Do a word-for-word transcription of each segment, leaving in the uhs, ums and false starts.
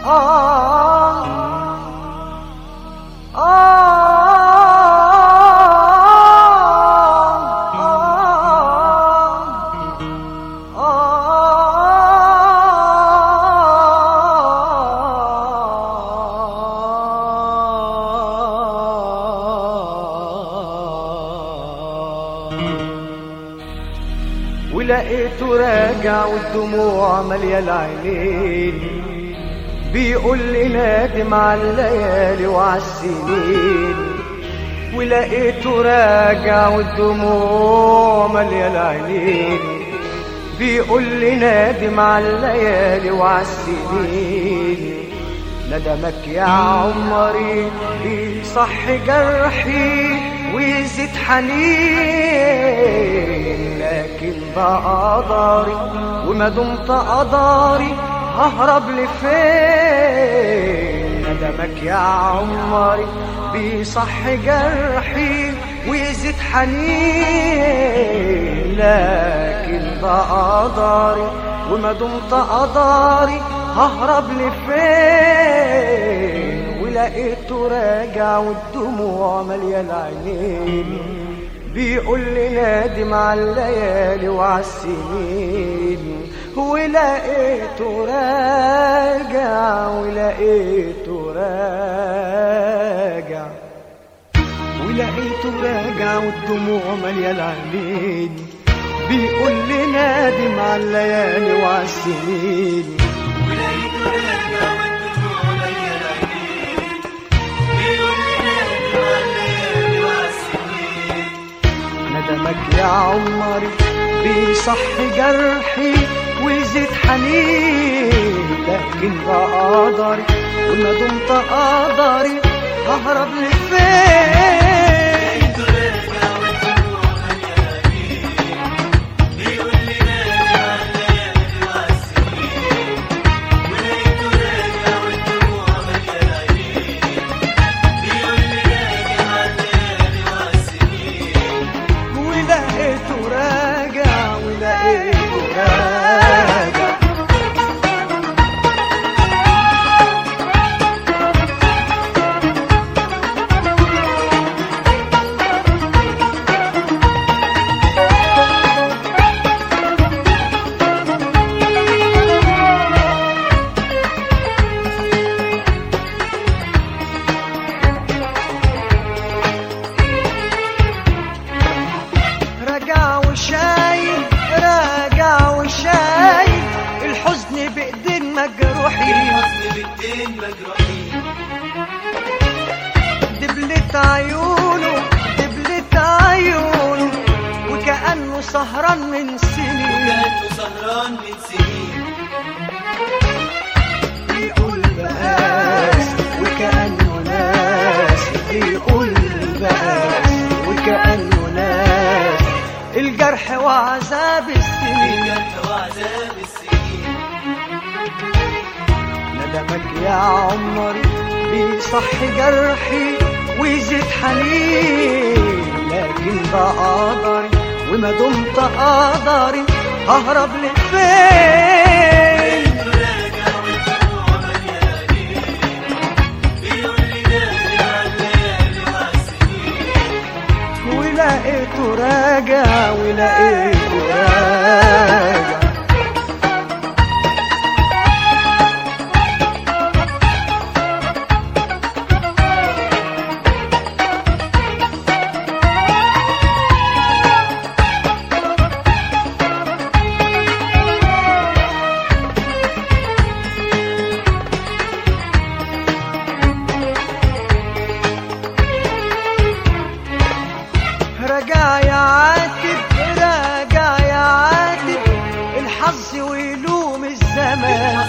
ولقيته راجع والدموع مالية العينين، بيقول لي نادم على الليالي وعالسنين. ولقيته راجع والدموع مالية العينين، بيقول لي نادم على الليالي وعالسنين. ندمك يا عمري بيصح جرحي ويزيد حنين، لكن بقى قدري وما دمت قدري ههرب لفين. ندمك يا عمري بيصح جرحي ويزيد حنين، لكن بقى قدري وما دمت قدري ههرب لفين. ولقيته راجع والدموع مالية العينين، بيقول لي نادم على الليالي وعالسنين. ولقيته راجع ولقيته راجع ولقيته راجع والدموع مالية العينين، بيقول لي نادم على الليالي وعالسنين. ولقيته راجع والدموع مالية العينين، بيقول لي نادم على الليالي وعالسنين. ندمك يا عمري بيصح جرحي ويزيد حنين، لكن بقى قدري وما دمت قدري ههرب لفين. راجع وشايل راجع وشايل الحزن بإيدين مجروحين، دبلت عيونه دبلت عيونه وكأنه سهران من سنين، بيقول بقاس وكأنه ناس، بيقول بقاس وكأنه ناس. الجرح وعذاب السنين، ندمك يا عمري بيصح جرحي ويزيد حنين، لكن بقى قدري وما دمت قدري ههرب لفين. ولقيته راجع ولقيته راجع راجع يا عاتب راجع يا عاتب، الحظ ويلوم الزمان،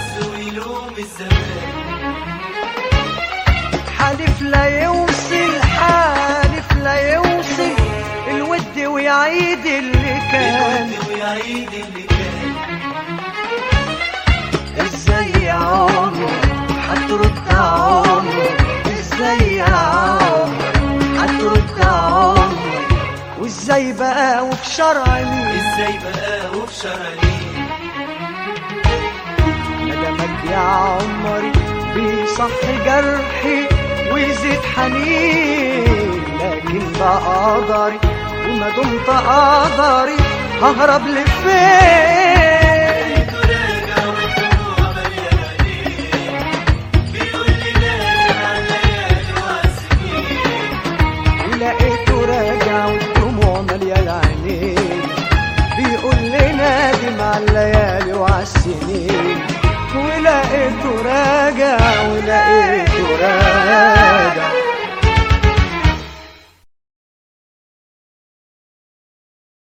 حالف لا يوصل حالف لا يوصل الود ويعيد اللي كان. ازاي يا عمر هترد عمر، ازاي يا عمر هترد عمر، وازاي بقى وفي شرع مين، ازاي بقى وفي شرع مين. ندمك يا عمري بيصح جرحي ويزيد حنين، لكن ده قدري وما دمت قدري ههرب لفين؟ راجع والدموع مليانة عينين، بيقول لي نادم عالليالي وعالسنين. ولقيته راجع والدموع مليانة عينين، بيقول لي نادم عالليالي وعالسنين. ولقيته راجع ولقيته راجع